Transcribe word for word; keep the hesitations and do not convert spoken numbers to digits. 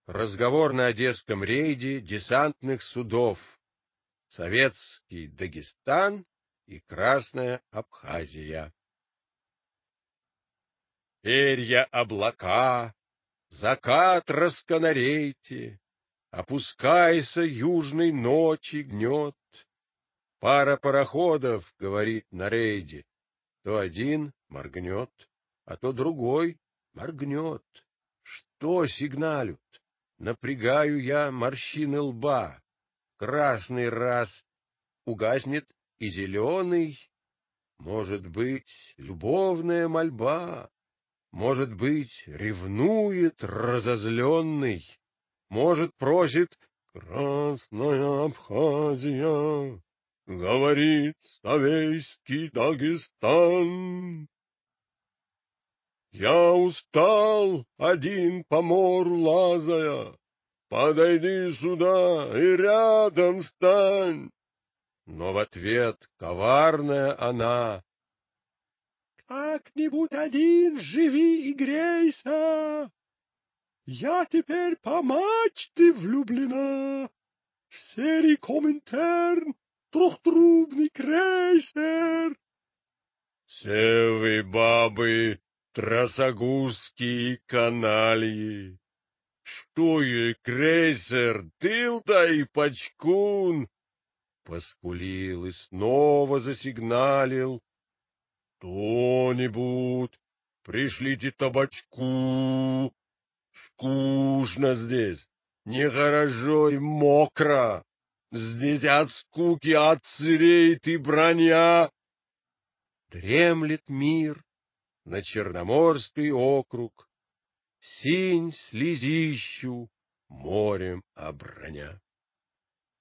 Разговор на одесском рейде десантных судов. Советский Дагестан и Красная Абхазия. Перья облака, закат расканарейте, опускайся южной ночи гнет. Пара пароходов, говорит на рейде, то один моргнет, а то другой моргнет. Что сигналют? Напрягаю я морщины лба. Красный раз угаснет и зеленый. Может быть, любовная мольба, может быть, ревнует разозленный, может, просит «Красная Абхазия», говорит советский Дагестан. Я устал один по морю лазая, подойди сюда и рядом стань. Но в ответ коварная она: как-нибудь один живи и грейся, я теперь по мачте влюблена в серий Коминтерн, трехтрубный крейсер. Все вы, бабы, тросогузские канальи, что ей крейсер, дылда и пачкун. Поскулил и снова засигналил: кто-нибудь, пришлите табачку, скучно здесь, нехорошо и мокро, здесь от скуки отсыреет и броня. Дремлет мир на Черноморский округ, синь слезищу морем оброня.